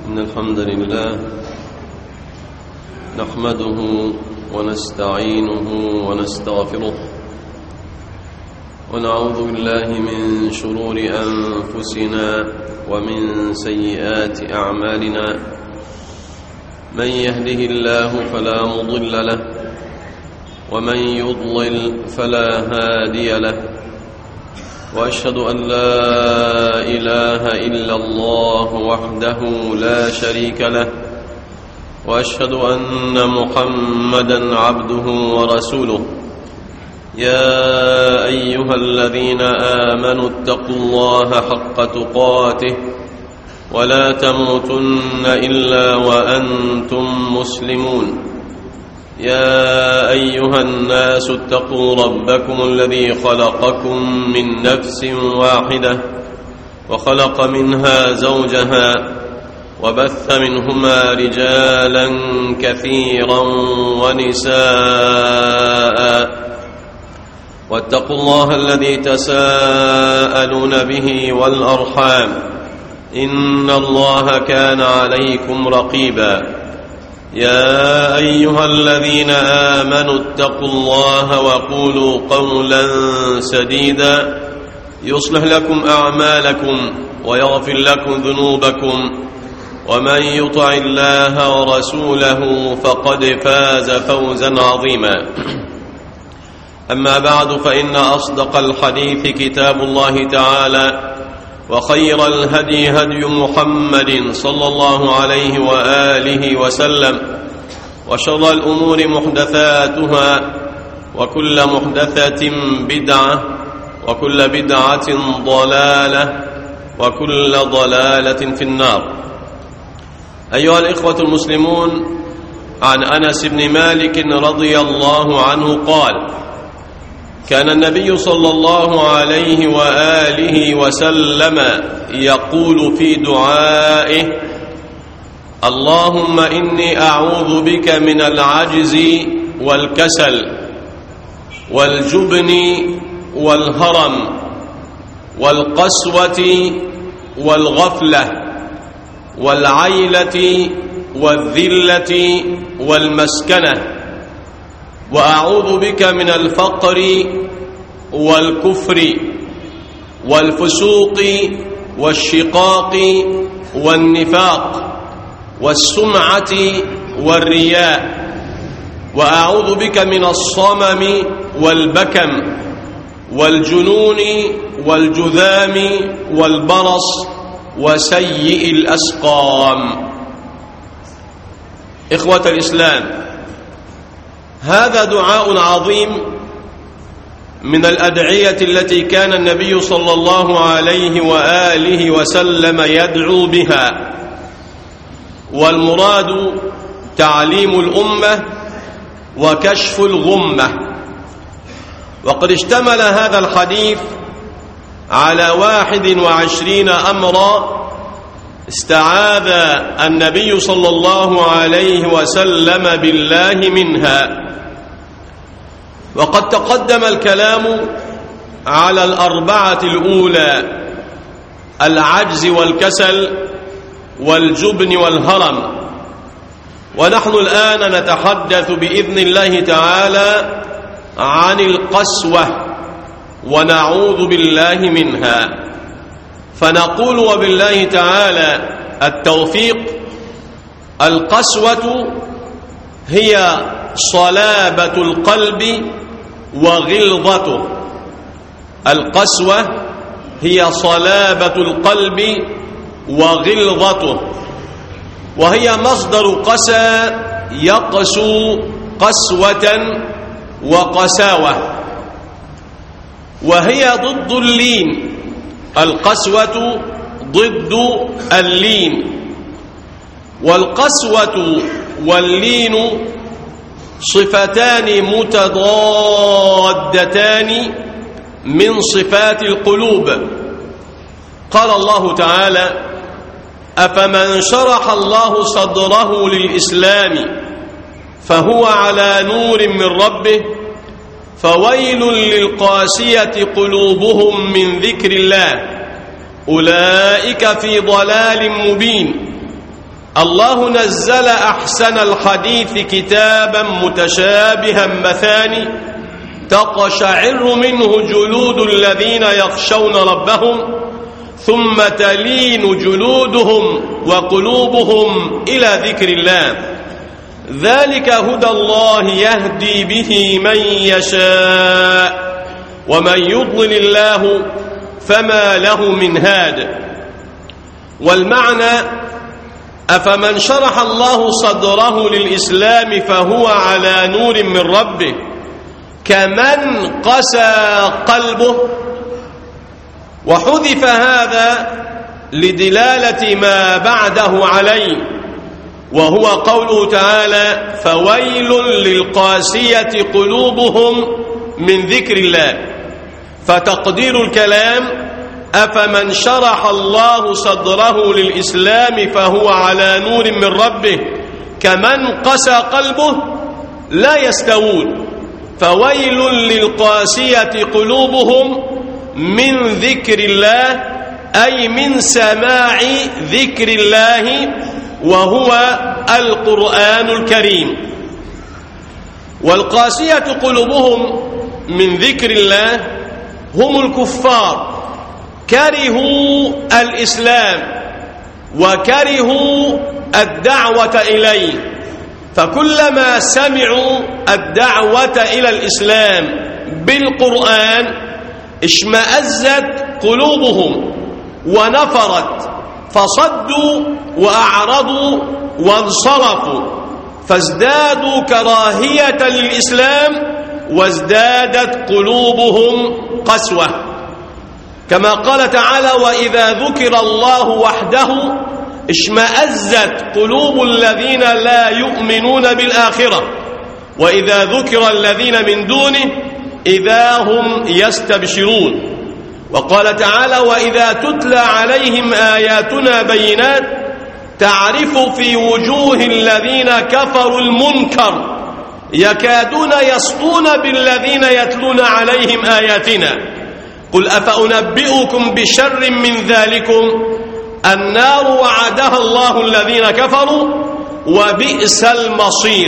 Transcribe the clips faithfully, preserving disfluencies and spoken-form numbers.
إن الحمد لله نحمده ونستعينه ونستغفره ونعوذ بالله من شرور أنفسنا ومن سيئات أعمالنا. من يهده الله فلا مضل له ومن يضلل فلا هادي له، وأشهد أن لا إله إلا الله وحده لا شريك له، وأشهد أن محمدا عبده ورسوله. يا أيها الذين آمنوا اتقوا الله حق تقاته ولا تموتن إلا وأنتم مسلمون. يا أيها الناس اتقوا ربكم الذي خلقكم من نفس واحدة وخلق منها زوجها وبث منهما رجالا كثيرا ونساء، واتقوا الله الذي تساءلون به والأرحام إن الله كان عليكم رقيبا. يا أيها الذين آمنوا اتقوا الله وقولوا قولا سديدا يصلح لكم أعمالكم ويغفر لكم ذنوبكم، ومن يطع الله ورسوله فقد فاز فوزا عظيما. أما بعد، فإن أصدق الحديث كتاب الله تعالى، وخير الهدي هدي محمد صلى الله عليه وآله وسلم، وشر الأمور محدثاتها، وكل محدثة بدعة، وكل بدعة ضلالة، وكل ضلالة في النار. أيها الإخوة المسلمون، عن أنس بن مالك رضي الله عنه قال: كان النبي صلى الله عليه وآله وسلم يقول في دعائه: اللهم إني أعوذ بك من العجز والكسل والجبن والهرم والقسوة والغفلة والعيلة والذلة والمسكنة، وأعوذ بك من الفقر والكفر والفسوق والشقاق والنفاق والسمعة والرياء، وأعوذ بك من الصمم والبكم والجنون والجذام والبرص وسيء الأسقام. إخوة الإسلام، هذا دعاء عظيم من الأدعية التي كان النبي صلى الله عليه وآله وسلم يدعو بها، والمراد تعليم الأمة وكشف الغمة. وقد اشتمل هذا الحديث على واحد وعشرين أمرا استعاذ النبي صلى الله عليه وسلم بالله منها. وقد تقدم الكلام على الأربعة الأولى: العجز والكسل والجبن والهرم، ونحن الآن نتحدث بإذن الله تعالى عن القسوة، ونعوذ بالله منها. فنقول وبالله تعالى التوفيق: القسوة هي صلابة القلب وغلظته. القسوة هي صلابة القلب وغلظته، وهي مصدر قسى يقسو قسوة وقساوة، وهي ضد اللين. القسوة ضد اللين، والقسوة واللين صفتان متضادتان من صفات القلوب. قال الله تعالى: أفمن شرح الله صدره للإسلام فهو على نور من ربه فويل للقاسية قلوبهم من ذكر الله أولئك في ضلال مبين. الله نزل أحسن الحديث كتابا متشابها مثاني تقشعر منه جلود الذين يخشون ربهم ثم تلين جلودهم وقلوبهم إلى ذكر الله ذلك هدى الله يهدي به من يشاء ومن يضلل الله فما له من هاد. والمعنى أفمن شرح الله صدره للإسلام فهو على نور من ربه كمن قسى قلبه. وحذف هذا لدلالة ما بعده عليه وهو قوله تعالى فويل للقاسية قلوبهم من ذكر الله. فتقدير الكلام أفمن شرح الله صدره للإسلام فهو على نور من ربه كمن قسى قلبه لا يستوون. فويل للقاسية قلوبهم من ذكر الله أي من سماع ذكر الله وهو القرآن الكريم. والقاسية قلوبهم من ذكر الله هم الكفار كرهوا الإسلام وكرهوا الدعوة إليه، فكلما سمعوا الدعوة إلى الإسلام بالقرآن اشمأزت قلوبهم ونفرت فصدوا وأعرضوا وانصرفوا فازدادوا كراهية للإسلام وازدادت قلوبهم قسوة. كما قال تعالى وإذا ذكر الله وحده اشمأزت قلوب الذين لا يؤمنون بالآخرة وإذا ذكر الذين من دونه إذا هم يستبشرون. وقال تعالى وإذا تتلى عليهم آياتنا بينات تعرف في وجوه الذين كفروا المنكر يكادون يسطون بالذين يتلون عليهم آياتنا قل أفأنبئكم بشر من ذلكم النار وعدها الله الذين كفروا وبئس المصير.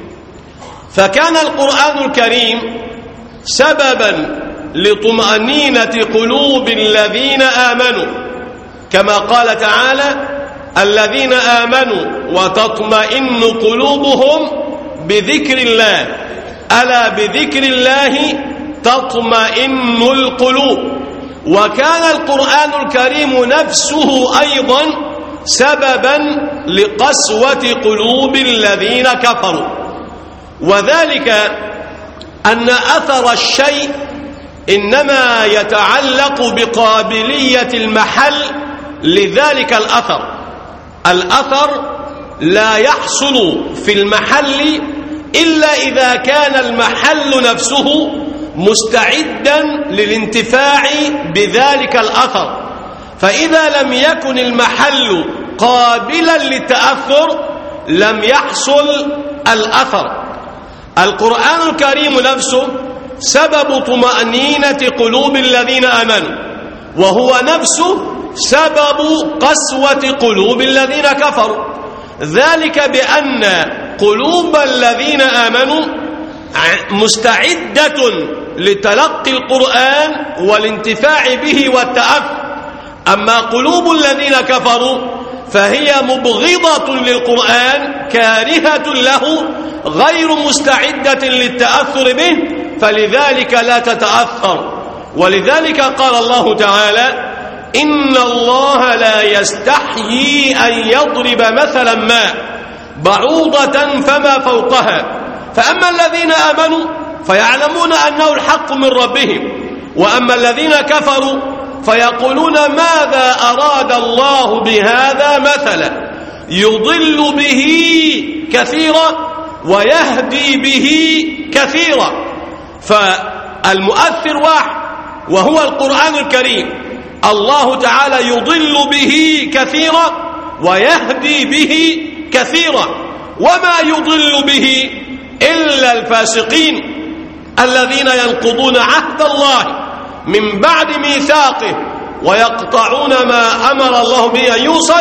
فكان القرآن الكريم سببا لطمأنينة قلوب الذين آمنوا كما قال تعالى الذين آمنوا وتطمئن قلوبهم بذكر الله ألا بذكر الله تطمئن القلوب. وكان القرآن الكريم نفسه أيضا سببا لقسوة قلوب الذين كفروا، وذلك أن أثر الشيء إنما يتعلق بقابلية المحل لذلك الأثر. الأثر لا يحصل في المحل إلا إذا كان المحل نفسه مستعدا للانتفاع بذلك الأثر. فإذا لم يكن المحل قابلا للتأثر لم يحصل الأثر. القرآن الكريم نفسه سبب طمأنينة قلوب الذين آمنوا وهو نفسه سبب قسوة قلوب الذين كفروا، ذلك بأن قلوب الذين آمنوا مستعدة لتلقي القرآن والانتفاع به والتأثر، أما قلوب الذين كفروا فهي مبغضة للقرآن كارهة له غير مستعدة للتأثر به، فلذلك لا تتأثر. ولذلك قال الله تعالى إن الله لا يستحيي أن يضرب مثلا ما بعوضة فما فوقها فأما الذين آمنوا فيعلمون أنه الحق من ربهم وأما الذين كفروا فيقولون ماذا أراد الله بهذا مثلا يضل به كثيرا ويهدي به كثيرا. فالمؤثر واحد وهو القرآن الكريم، الله تعالى يضل به كثيرا ويهدي به كثيرا، وما يضل به إلا الفاسقين الذين ينقضون عهد الله من بعد ميثاقه ويقطعون ما أمر الله به أن يوصل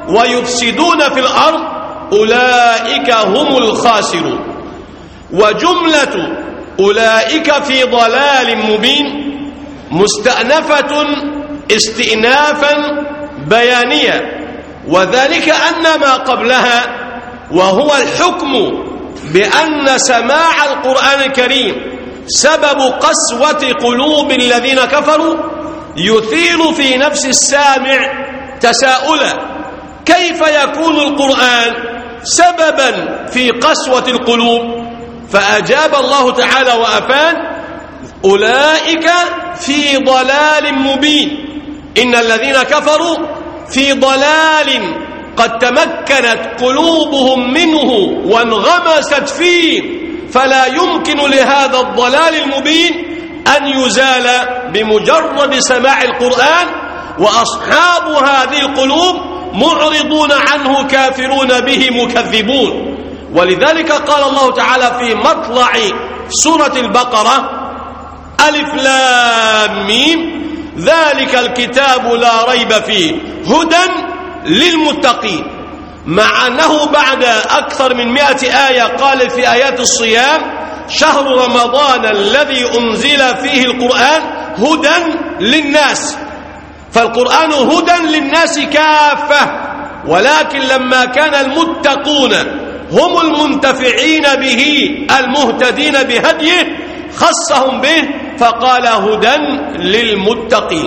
ويفسدون في الأرض أولئك هم الخاسرون. وجملة أولئك في ضلال مبين مستأنفة استئنافا بيانيا، وذلك أن ما قبلها وهو الحكم بأن سماع القرآن الكريم سبب قسوة قلوب الذين كفروا يثير في نفس السامع تساؤلا: كيف يكون القرآن سببا في قسوة القلوب؟ فأجاب الله تعالى وأفاد: أولئك في ضلال مبين. إن الذين كفروا في ضلال قد تمكنت قلوبهم منه وانغمست فيه، فلا يمكن لهذا الضلال المبين أن يزال بمجرد سماع القرآن، وأصحاب هذه القلوب معرضون عنه كافرون به مكذبون. ولذلك قال الله تعالى في مطلع سورة البقرة: ألف لام ميم ذلك الكتاب لا ريب فيه هدى للمتقين، مع أنه بعد أكثر من مئة آية قال في آيات الصيام: شهر رمضان الذي أنزل فيه القرآن هدى للناس. فالقرآن هدى للناس كافة، ولكن لما كان المتقون هم المنتفعين به المهتدين بهديه خصهم به فقال هدى للمتقين.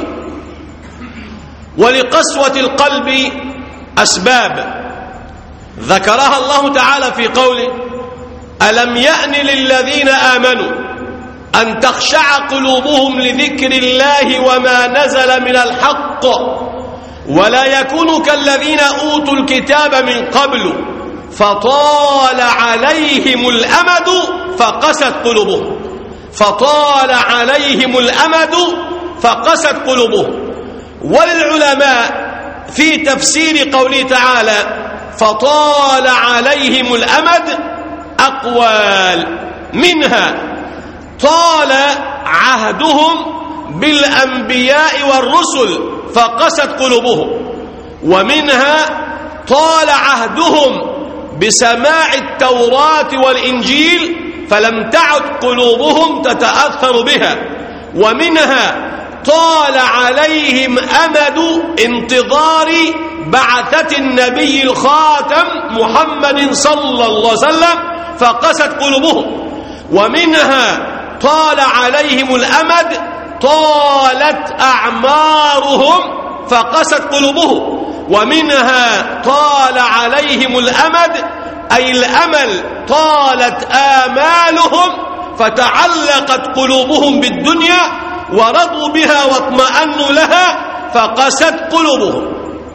ولقسوة القلب أسباب ذكرها الله تعالى في قوله: ألم يأن للذين آمنوا أن تخشع قلوبهم لذكر الله وما نزل من الحق ولا يكونوا كالذين أوتوا الكتاب من قبل فطال عليهم الأمد فقست قلوبهم فطال عليهم الأمد فقست قلوبهم. وللعلماء في تفسير قوله تعالى فطال عليهم الأمد أقوال، منها: طال عهدهم بالأنبياء والرسل فقست قلوبهم، ومنها طال عهدهم بسماع التوراة والإنجيل فلم تعد قلوبهم تتأثر بها، ومنها طال عليهم أمد انتظار بعثة النبي الخاتم محمد صلى الله عليه وسلم فقست قلوبهم، ومنها طال عليهم الأمد طالت أعمارهم فقست قلوبهم، ومنها طال عليهم الأمد أي الأمل طالت آمالهم فتعلقت قلوبهم بالدنيا ورضوا بها واطمأنوا لها فقست قلوبهم.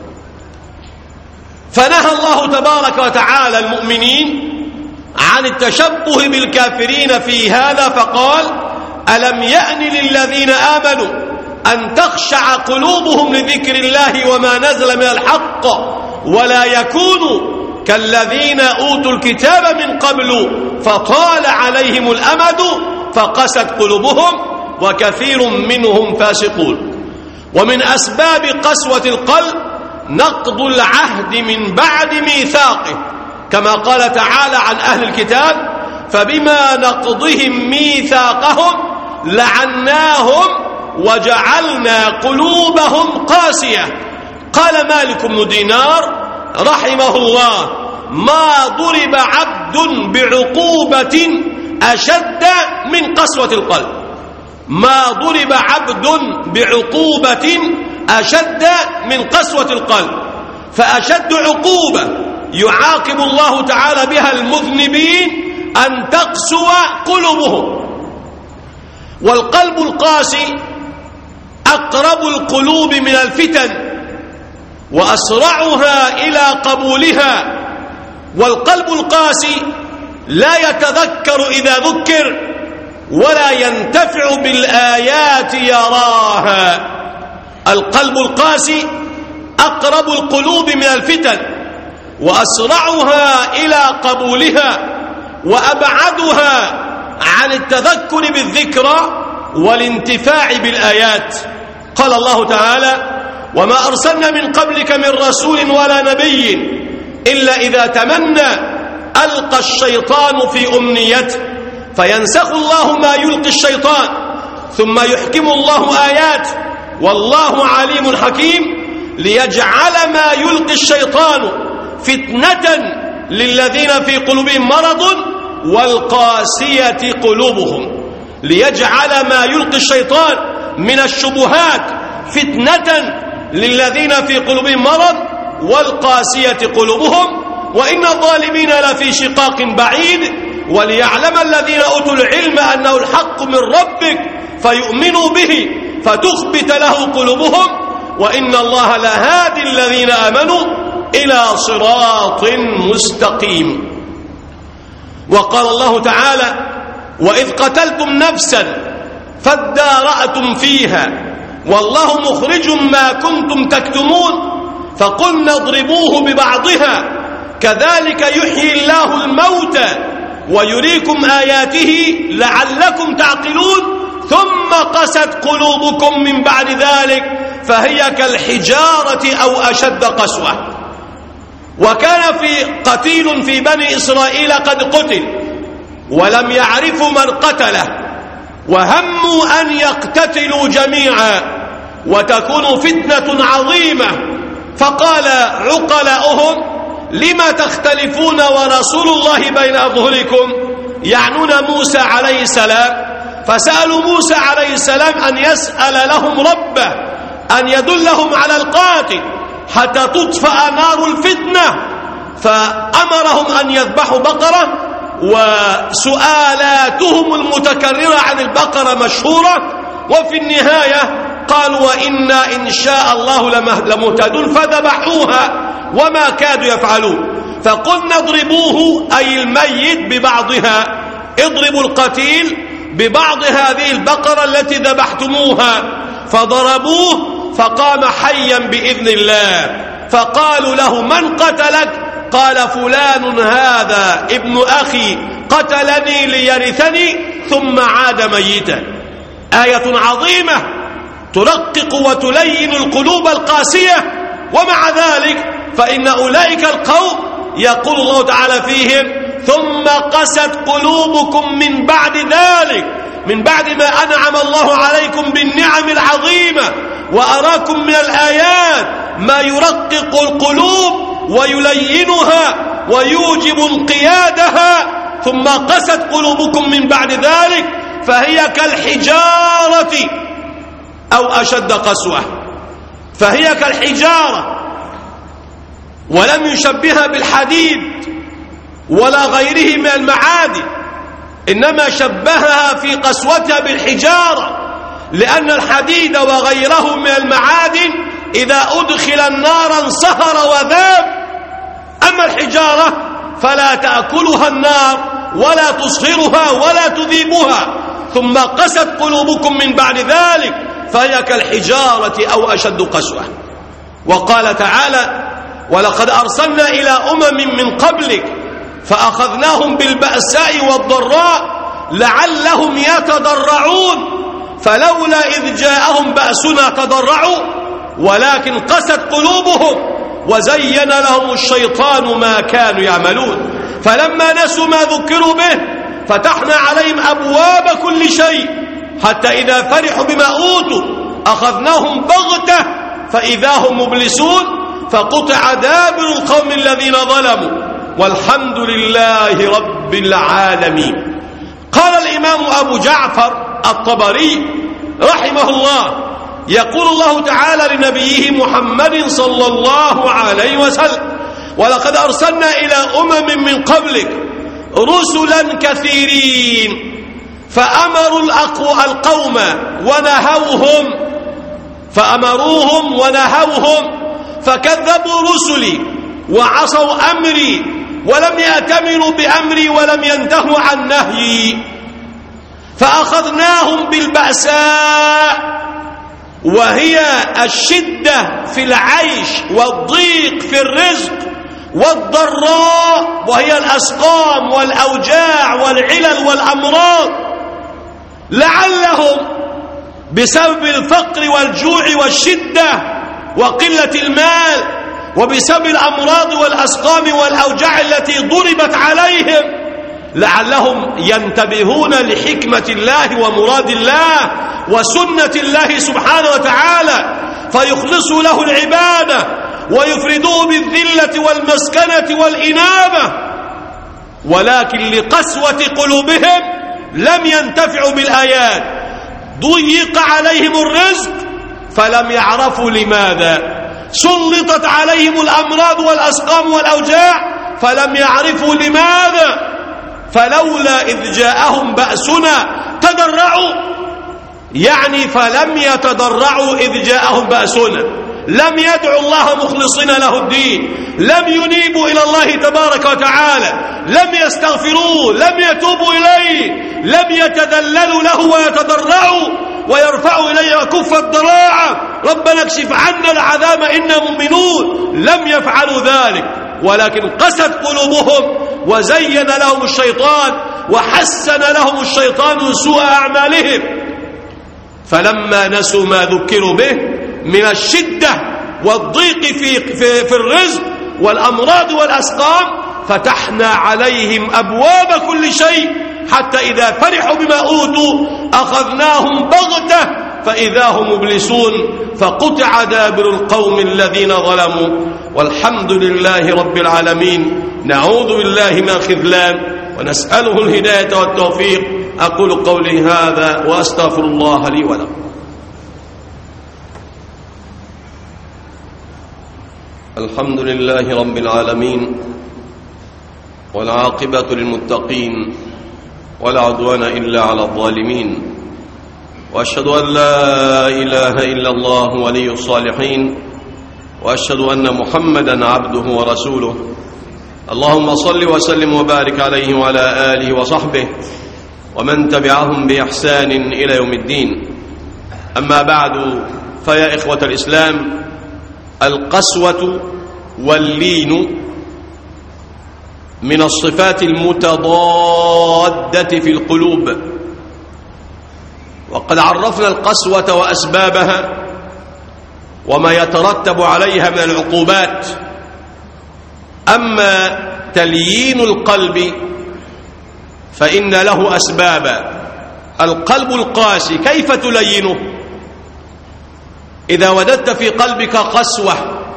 فنهى الله تبارك وتعالى المؤمنين عن التشبه بالكافرين في هذا فقال: ألم يأن للذين آمنوا أن تخشع قلوبهم لذكر الله وما نزل من الحق ولا يكونوا كالذين أوتوا الكتاب من قبل فطال عليهم الأمد فقست قلوبهم وكثير منهم فاسقون. ومن أسباب قسوة القلب نقض العهد من بعد ميثاقه، كما قال تعالى عن أهل الكتاب: فبما نقضهم ميثاقهم لعناهم وجعلنا قلوبهم قاسية. قال مالك بن دينار رحمه الله: ما ضرب عبد بعقوبة أشد من قسوة القلب. ما ضرب عبد بعقوبة أشد من قسوة القلب. فأشد عقوبة يعاقب الله تعالى بها المذنبين أن تقسو قلوبهم. والقلب القاسي أقرب القلوب من الفتن وأسرعها إلى قبولها. والقلب القاسي لا يتذكر إذا ذكر ولا ينتفع بالآيات يراها. القلب القاسي أقرب القلوب من الفتن وأسرعها إلى قبولها وأبعدها عن التذكر بالذكرى والانتفاع بالآيات. قال الله تعالى: وما أرسلنا من قبلك من رسول ولا نبي إلا إذا تمنى ألقى الشيطان في أمنيته فينسخ الله ما يلقي الشيطان ثم يحكم الله آيات والله عليم حكيم ليجعل ما يلقي الشيطان فتنة للذين في قلوبهم مرض والقاسية قلوبهم ليجعل ما يلقي الشيطان من الشبهات فتنة للذين في قلوبهم مرض والقاسية قلوبهم وإن الظالمين لفي شقاق بعيد وليعلم الذين أوتوا العلم أنه الحق من ربك فيؤمنوا به فتخبت له قلوبهم وإن الله لهادي الذين آمنوا إلى صراط مستقيم. وقال الله تعالى وإذ قتلتم نفسا فادارأتم فيها والله مخرج ما كنتم تكتمون فقلنا اضربوه ببعضها كذلك يحيي الله الموتى ويريكم آياته لعلكم تعقلون ثم قست قلوبكم من بعد ذلك فهي كالحجارة أو أشد قسوة. وكان في قتيل في بني إسرائيل قد قتل ولم يعرفوا من قتله وهموا أن يقتتلوا جميعا وتكون فتنة عظيمة فقال عقلاؤهم لما تختلفون ورسول الله بين أظهركم يعنون موسى عليه السلام فسألوا موسى عليه السلام أن يسأل لهم ربه أن يدلهم على القاتل حتى تطفأ نار الفتنة فأمرهم أن يذبحوا بقرة وسؤالاتهم المتكررة عن البقرة مشهورة وفي النهاية قالوا وإنا إن شاء الله لمهتدون فذبحوها وما كادوا يفعلون فقلنا اضربوه أي الميت ببعضها اضربوا القتيل ببعض هذه البقرة التي ذبحتموها فضربوه فقام حيا بإذن الله فقالوا له من قتلك قال فلان هذا ابن أخي قتلني ليرثني ثم عاد ميتا. آية عظيمة ترقق وتلين القلوب القاسية ومع ذلك فإن أولئك القوم يقول الله تعالى فيهم ثم قست قلوبكم من بعد ذلك من بعد ما أنعم الله عليكم بالنعم العظيمة وأراكم من الآيات ما يرقق القلوب ويلينها ويوجب انقيادها ثم قست قلوبكم من بعد ذلك فهي كالحجارة أو أشد قسوة فهي كالحجارة ولم يشبهها بالحديد ولا غيره من المعادن إنما شبهها في قسوتها بالحجارة لأن الحديد وغيره من المعادن إذا أدخل النار انصهر وذاب أما الحجارة فلا تأكلها النار ولا تصهرها ولا تذيبها ثم قست قلوبكم من بعد ذلك فهي كالحجارة أو أشد قسوة. وقال تعالى ولقد أرسلنا إلى أمم من قبلك فأخذناهم بالبأساء والضراء لعلهم يتضرعون فلولا إذ جاءهم بأسنا تضرعوا ولكن قست قلوبهم وزين لهم الشيطان ما كانوا يعملون فلما نسوا ما ذكروا به فتحنا عليهم أبواب كل شيء حتى إذا فرحوا بما أوتوا أخذناهم بغتة فإذا هم مبلسون فقطع دابر القوم الذين ظلموا والحمد لله رب العالمين. قال الإمام أبو جعفر الطبري رحمه الله يقول الله تعالى لنبيه محمد صلى الله عليه وسلم ولقد أرسلنا إلى أمم من قبلك رسلا كثيرين فأمروا القوم ونهوهم فأمروهم ونهوهم فكذبوا رسلي وعصوا أمري ولم يأتمروا بأمري ولم ينتهوا عن نهيي فأخذناهم بالبأساء وهي الشدة في العيش والضيق في الرزق والضراء وهي الأسقام والأوجاع والعلل والأمراض لعلهم بسبب الفقر والجوع والشدة وقلة المال وبسبب الأمراض والأسقام والأوجاع التي ضربت عليهم، لعلهم ينتبهون لحكمة الله ومراد الله وسنة الله سبحانه وتعالى فيخلصوا له العبادة ويفردوه بالذلة والمسكنة والإنابة. ولكن لقسوة قلوبهم لم ينتفعوا بالآيات، ضيق عليهم الرزق فلم يعرفوا لماذا، سلطت عليهم الأمراض والأسقام والأوجاع فلم يعرفوا لماذا. فلولا إذ جاءهم بأسنا تضرعوا، يعني فلم يتضرعوا إذ جاءهم بأسنا، لم يدعوا الله مخلصين له الدين، لم ينيبوا إلى الله تبارك وتعالى، لم يستغفروه، لم يتوبوا إليه، لم يتذللوا له ويتضرعوا ويرفعوا إليه وكف الضراعة ربنا اكشف عنا العذاب إنا مؤمنون، لم يفعلوا ذلك، ولكن قست قلوبهم وزين لهم الشيطان وحسن لهم الشيطان سوء أعمالهم. فلما نسوا ما ذكروا به من الشدة والضيق في, في, في الرزق والأمراض والأسقام فتحنا عليهم أبواب كل شيء، حتى إذا فرحوا بما أوتوا أخذناهم بغتة فإذا هم مبلسون، فقطع دابر القوم الذين ظلموا، والحمد لله رب العالمين. نعوذ بالله من الخذلان ونسأله الهداية والتوفيق. أقول قولي هذا وأستغفر الله لي ولكم. الحمد لله رب العالمين، والعاقبة للمتقين، ولا عدوان إلا على الظالمين، وأشهد أن لا إله إلا الله ولي الصالحين، وأشهد أن محمدا عبده ورسوله. اللهم صل وسلم وبارك عليه وعلى آله وصحبه ومن تبعهم بإحسان إلى يوم الدين. أما بعد، فيا إخوة الإسلام، القسوة واللين من الصفات المتضادة في القلوب، وقد عرفنا القسوة وأسبابها وما يترتب عليها من العقوبات. أما تليين القلب فإن له أسبابا. القلب القاسي كيف تلينه؟ إذا وجدت في قلبك قسوة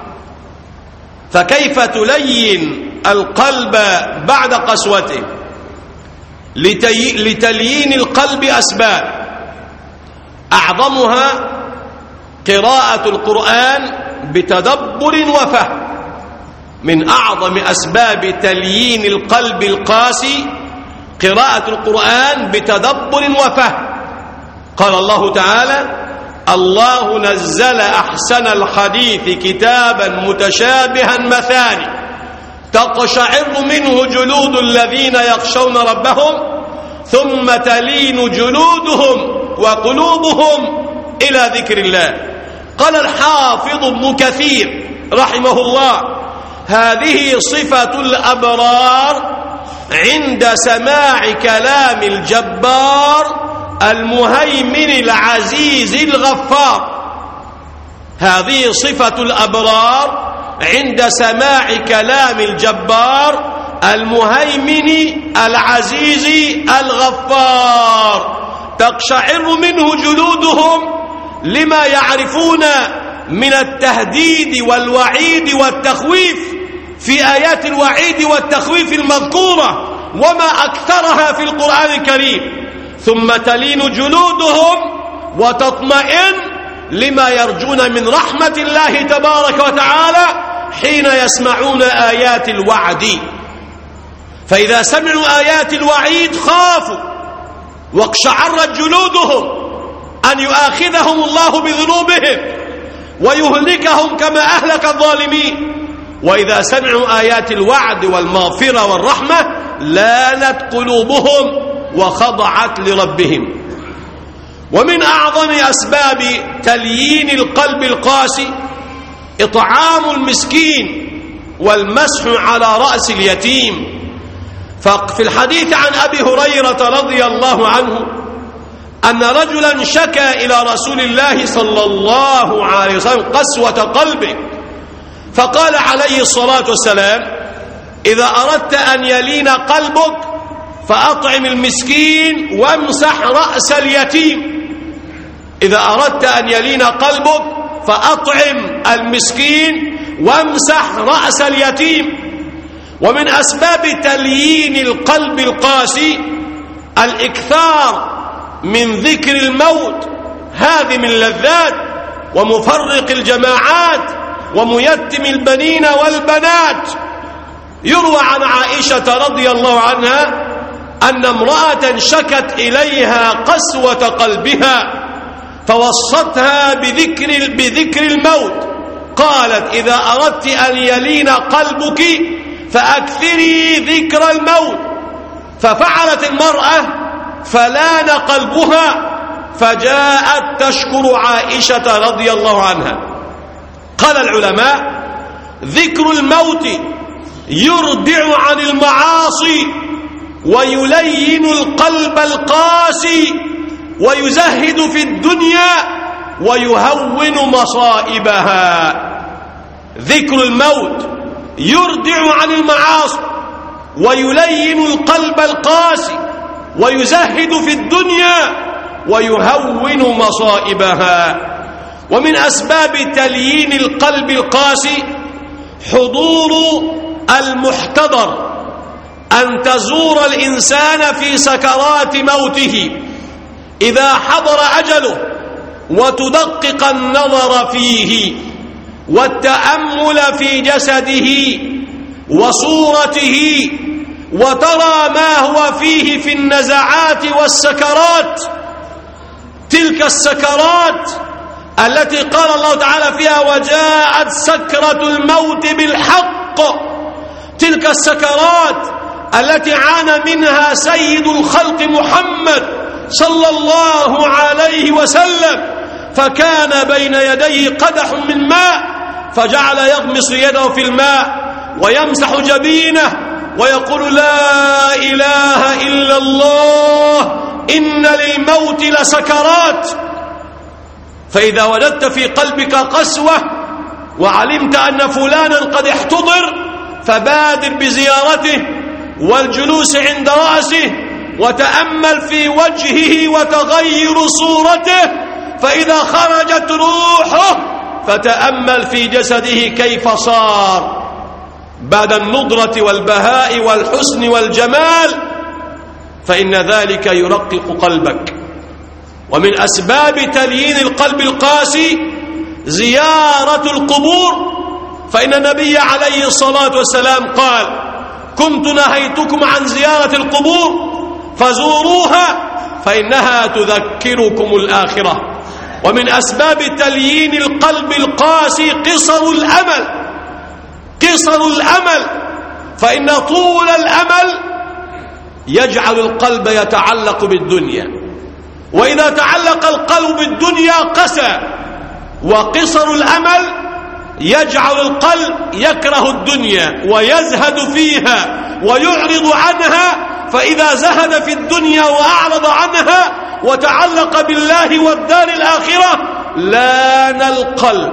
فكيف تلين القلب بعد قسوته؟ لتليين القلب أسباب، أعظمها قراءة القرآن بتدبر وفهم. من أعظم أسباب تليين القلب القاسي قراءة القرآن بتدبر وفهم. قال الله تعالى: الله نزل أحسن الحديث كتابا متشابها مثاني تقشعر منه جلود الذين يخشون ربهم ثم تلين جلودهم وقلوبهم إلى ذكر الله. قال الحافظ ابن كثير رحمه الله: هذه صفة الأبرار عند سماع كلام الجبار المهيمن العزيز الغفار. هذه صفة الأبرار عند سماع كلام الجبار المهيمن العزيز الغفار، تقشعر منه جلودهم لما يعرفون من التهديد والوعيد والتخويف في آيات الوعيد والتخويف المذكورة وما أكثرها في القرآن الكريم. ثم تلين جلودهم وتطمئن لما يرجون من رحمة الله تبارك وتعالى حين يسمعون آيات الوعد. فإذا سمعوا آيات الوعيد خافوا واقشعرت جلودهم أن يؤاخذهم الله بذنوبهم ويهلكهم كما أهلك الظالمين. وإذا سمعوا آيات الوعد والمغفرة والرحمة لانت قلوبهم وخضعت لربهم. ومن أعظم أسباب تليين القلب القاسي إطعام المسكين والمسح على رأس اليتيم. ففي الحديث عن أبي هريرة رضي الله عنه أن رجلا شكى إلى رسول الله صلى الله عليه وسلم قسوة قلبه، فقال عليه الصلاة والسلام: إذا أردت أن يلين قلبك فأطعم المسكين وامسح رأس اليتيم. إذا أردت أن يلين قلبك فأطعم المسكين وامسح رأس اليتيم. ومن أسباب تليين القلب القاسي الإكثار من ذكر الموت، هادم اللذات ومفرق الجماعات وميتم البنين والبنات. يروى عن عائشة رضي الله عنها أن امرأة شكت إليها قسوة قلبها فوصتها بذكر, بذكر الموت. قالت: إذا أردت أن يلين قلبك فأكثري ذكر الموت. ففعلت المرأة فلان قلبها، فجاءت تشكر عائشة رضي الله عنها. قال العلماء: ذكر الموت يردع عن المعاصي ويلين القلب القاسي ويزهد في الدنيا ويهون مصائبها. ذكر الموت يردع عن المعاصي ويلين القلب القاسي ويزهد في الدنيا ويهون مصائبها. ومن أسباب تليين القلب القاسي حضور المحتضر، أن تزور الإنسان في سكرات موته إذا حضر أجله وتدقق النظر فيه والتأمل في جسده وصورته وترى ما هو فيه في النزعات والسكرات. تلك السكرات التي قال الله تعالى فيها: وجاءت سكرة الموت بالحق. تلك السكرات التي عانى منها سيد الخلق محمد صلى الله عليه وسلم، فكان بين يديه قدح من ماء فجعل يغمس يده في الماء ويمسح جبينه ويقول: لا إله إلا الله، إن للموت لسكرات. فإذا وجدت في قلبك قسوة وعلمت أن فلانا قد احتضر فبادر بزيارته والجلوس عند رأسه وتأمل في وجهه وتغير صورته، فإذا خرجت روحه فتأمل في جسده كيف صار بعد النضرة والبهاء والحسن والجمال، فإن ذلك يرقق قلبك. ومن أسباب تليين القلب القاسي زيارة القبور، فإن النبي عليه الصلاة والسلام قال: كنت نهيتكم عن زيارة القبور فزوروها فإنها تذكركم الآخرة. ومن أسباب تليين القلب القاسي قصر الأمل. قصر الأمل، فإن طول الأمل يجعل القلب يتعلق بالدنيا، وإذا تعلق القلب بالدنيا قسى. وقصر الأمل يجعل القلب يكره الدنيا ويزهد فيها ويعرض عنها، فإذا زهد في الدنيا وأعرض عنها وتعلق بالله والدار الآخرة لان القلب.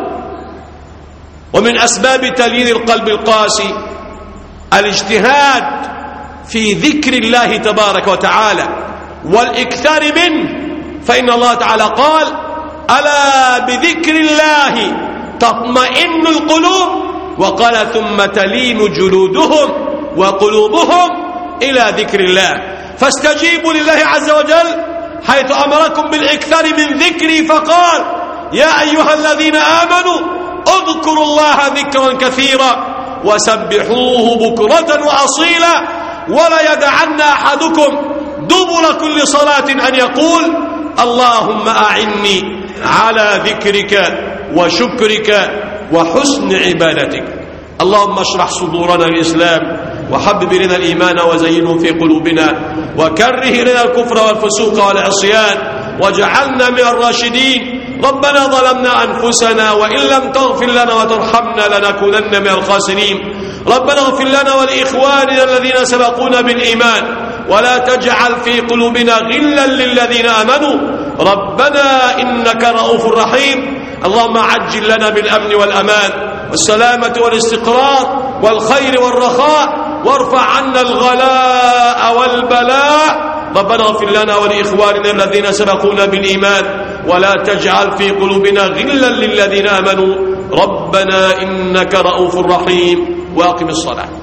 ومن أسباب تليين القلب القاسي الاجتهاد في ذكر الله تبارك وتعالى والإكثار منه، فإن الله تعالى قال: ألا بذكر الله تطمئن القلوب، وقال: ثم تلين جلودهم وقلوبهم إلى ذكر الله. فاستجيبوا لله عز وجل حيث أمركم بالإكثار من ذكري، فقال: يا أيها الذين آمنوا اذكروا الله ذكرا كثيرا وسبحوه بكرة وأصيلا، ولا يدعن أحدكم دبر كل صلاة أن يقول: اللهم أعني على ذكرك وشكرك وحسن عبادتك. اللهم اشرح صدورنا الإسلام وحبب إلينا الإيمان وزينه في قلوبنا وكره إلينا الكفر والفسوق والعصيان واجعلنا من الراشدين. ربنا ظلمنا أنفسنا وإن لم تغفر لنا وترحمنا لنكونن من الخاسرين. ربنا اغفر لنا ولإخواننا الذين سبقونا بالإيمان ولا تجعل في قلوبنا غلا للذين آمنوا ربنا إنك رؤوف رحيم. اللهم عجل لنا بالأمن والأمان والسلامة والاستقرار والخير والرخاء، وارفع عنا الغلاء والبلاء. ربنا اغفر لنا ولإخواننا الذين سبقونا بالإيمان، ولا تجعل في قلوبنا غلا للذين آمنوا. ربنا إنك رؤوف رحيم. وأقم الصلاة.